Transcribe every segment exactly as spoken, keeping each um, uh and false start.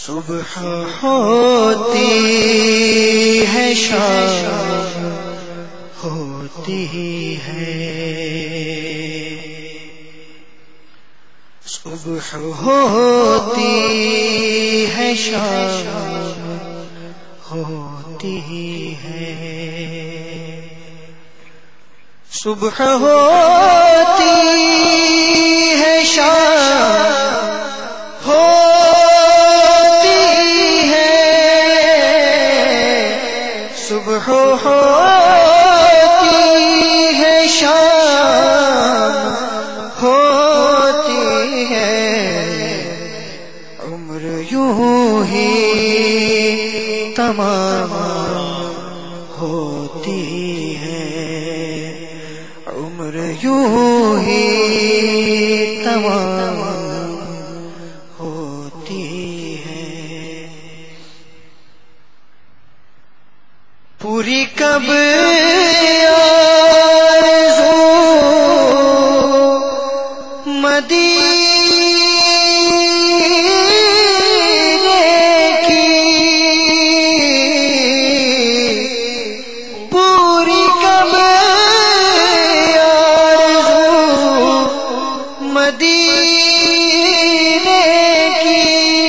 صبح ہوتی ہے شام ہوتی ہے، صبح ہوتی ہے شام ہوتی ہے، صبح ہوتی ہے شام ہوتی ہے، صبح ہوتی ہے شام ہوتی ہے، عمر یوں ہی تمام ہوتی ہے، عمر یوں ہی تمام ہوتی ہے، پوری کب آرزو مدینے کی، پوری کب آرزو مدینے کی،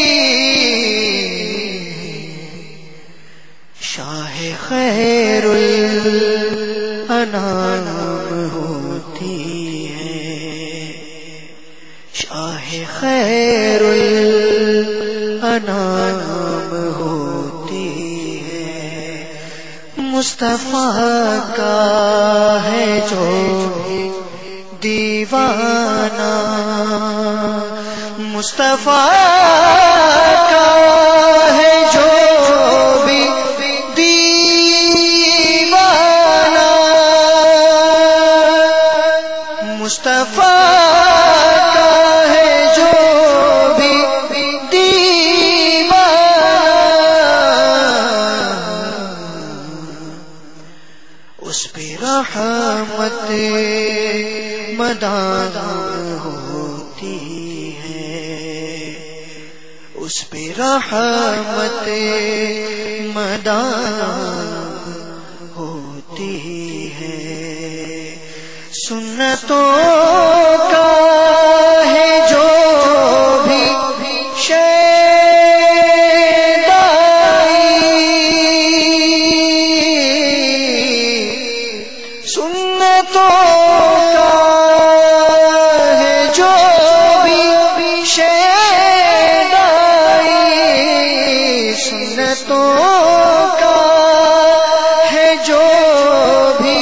شاہ خیر الانام ہوتی ہے، شاہ خیر الانام ہوتی ہے، مصطفیٰ کا ہے جو دیوانہ، مصطفیٰ کا ہے جو بھی دیوانہ، مصطفیٰ کا ہے جو بھی دیوانہ، اس پہ رحمت مدام ہوتی ہے، اس پہ رحمت مدام ہوتی ہے، سنتوں کا ہے جو بھی شیدائی، سنتوں کا ہے جو بھی شیدائی، سنتوں کا ہے جو بھی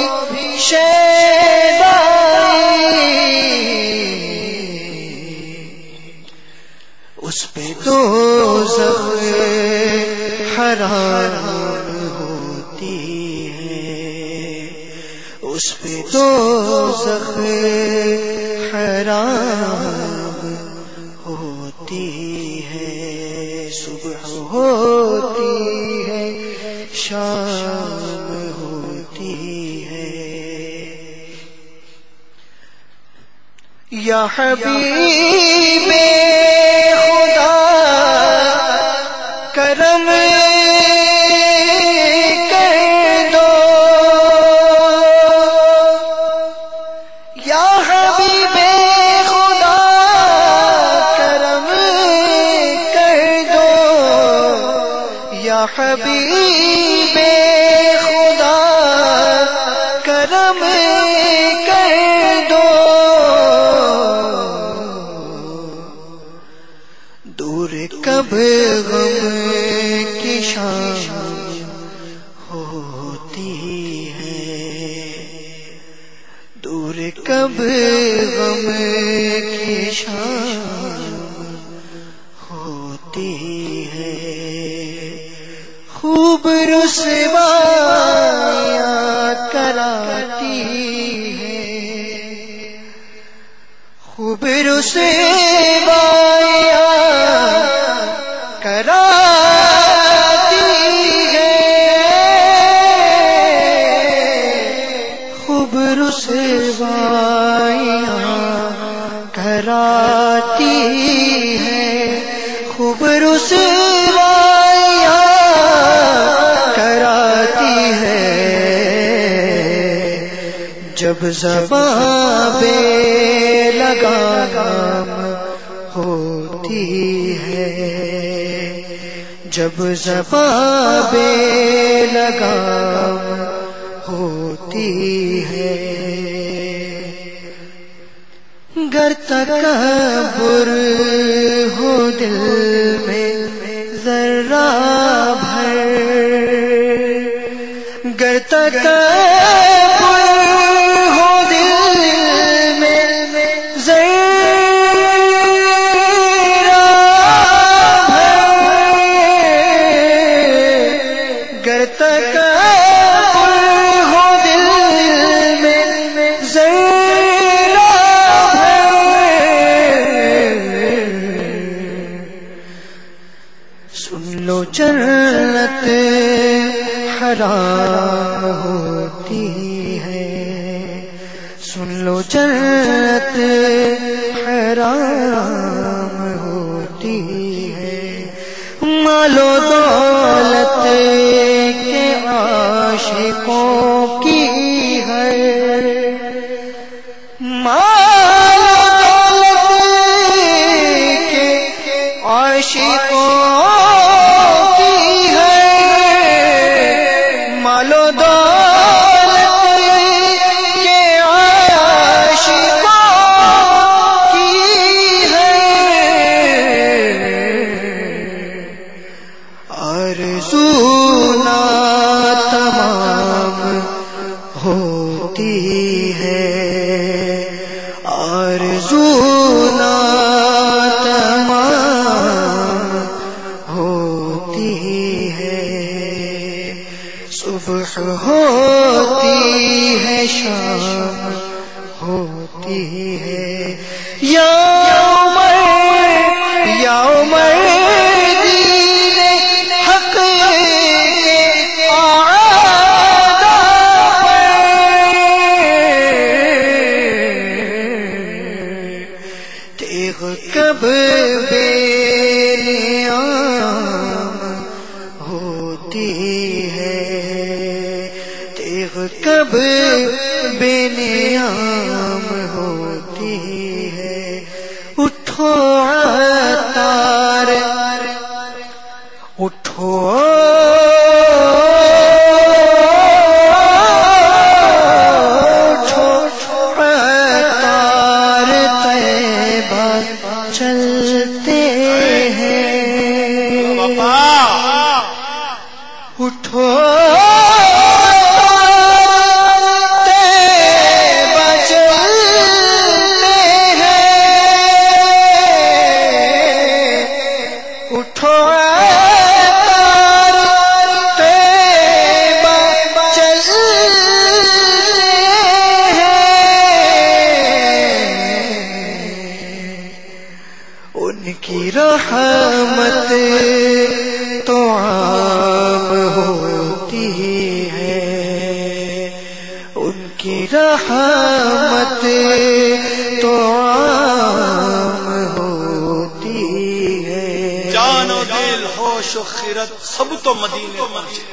شیدائی، اس پہ دوزخ حرام ہوتی ہے، اس پہ دوزخ حرام ہوتی ہے، صبح ہوتی ہے شام ہوتی ہے، یا حبیب خدا کرم کر دو، یا حبیب خدا کرم کر دو، یا حبیب خدا کرم کر دو، دور کب غم کی شام ہوتی ہے، دور کب غم کی شام ہوتی ہے، خوب رسوائیاں کراتی ہے، خوب رسوائیاں کراتی ہے، خوب رسوائیاں کراتی ہے، خوب رسوائیاں کراتی ہے جب زباں بے لگام ہوتی ہے، جب زباں بے لگام ہوتی ہے۔ گر تکبر ہو دل میں ذرہ بھر، گر تکبر ہو دل میں ذرہ بھر، گر تکبر ہو دل میں ذرہ سن لو جنت حرام ہوتی ہے، سن لو جنت حرام ہوتی ہے۔ مال و دولت کے عاشقوں کی ہے، مال و دولت کے عاشقوں ہوتی ہے، آرزو نا تمام ہوتی ہے۔ صبح ہوتی ہے، شام ہوتی ہے، یوم یوم کب بے نیام ہوتی ہے، تیغ کب بے نیام ہوتی ہے۔ اٹھو عطار اٹھو چلتے ہیں، اٹھو طیبہ چلتے ہیں، اٹھو طیبہ چلتے ان کی رحمت تو عام ہوتی ہے، ان کی رحمت تو عام ہوتی ہے۔ جان و دل ہوش و خیرت سب تو مدینے پہنچے،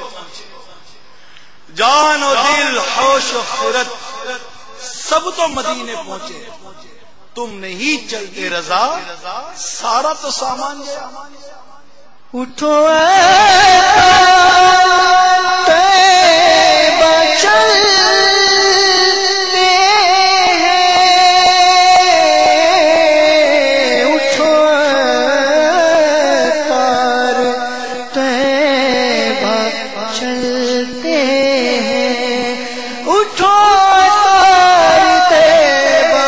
جان و دل ہوش و خیرت سب تو مدینے پہنچے، تم نہیں چلتے رضا سارا تو سامان گیا۔ اٹھو طیبہ چلتے ہیں، اٹھو طار طیبہ چلتے ہیں، اٹھو طار طیبہ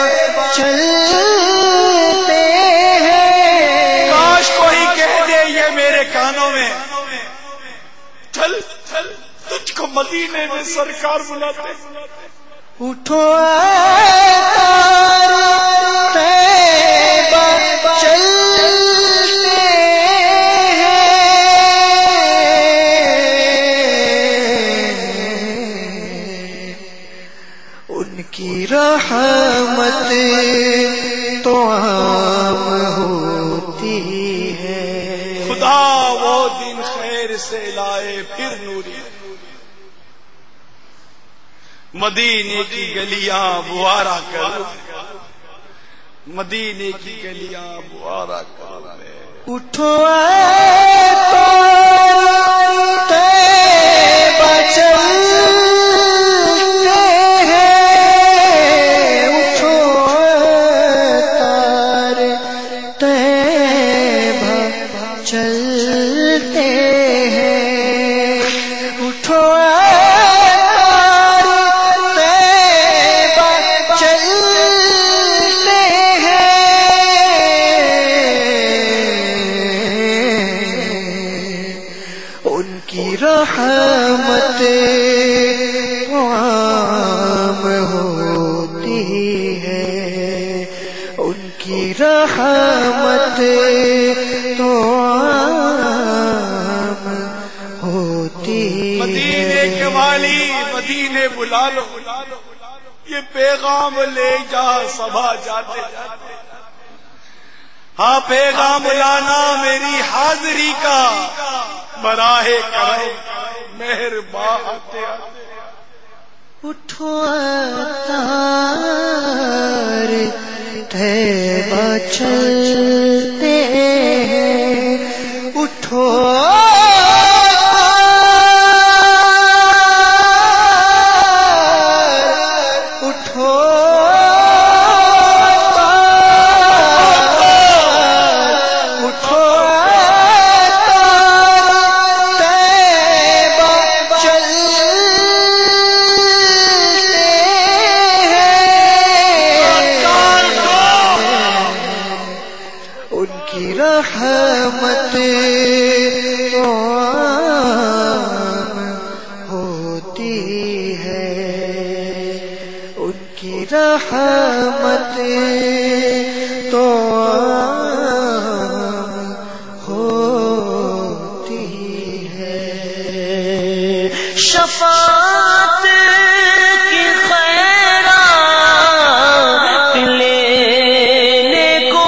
چلتے ہیں۔ کاش کوئی کہہ دے یہ میرے کانوں میں، چل تجھ کو مدینے میں سرکار بلاتے۔ اٹھو طار طیبہ چلتے ہیں، ان کی رحمت تو عام ہوتی ہے۔ خدا خدا وہ دن خیر سے لائے پھر نوری، مدینے کی گلیاں بوارا کر، مدینے کی گلیاں بوارا کر لے۔ اٹھو اے طیبہ چلتے ہیں، اٹھو تارے طیبہ چلتے ہیں، اٹھو رحمت عام ہوتی ہے، ان کی رحمت تو عام ہوتی ہے۔ مدینے کے والی مدینے بلا لو، یہ پیغام لے جا سبا جاتے جاتے، ہاں پیغام لانا میری حاضری کا، براہ کرو مہربان آتے آتے۔ اٹھو تار طیبہ چلتے ہیں، اٹھو اٹھو رحمت عام ہوتی ہے، ان کی رحمت تو عام ہوتی ہے۔ شفاعت کی خیرات لینے کو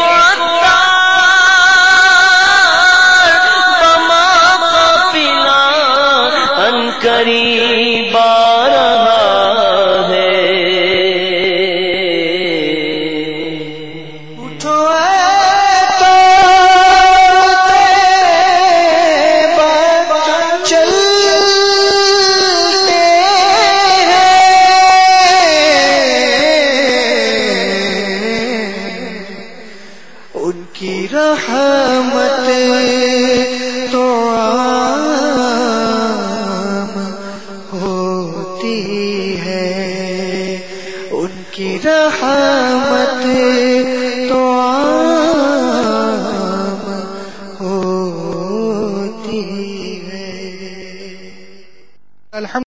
قریب آ رہا ہے۔ اٹھو اے طیبہ چلتے ہیں، ان کی رحمت تو ہے، ان کی رحمت تو عام ہوتی ہے۔ الحمد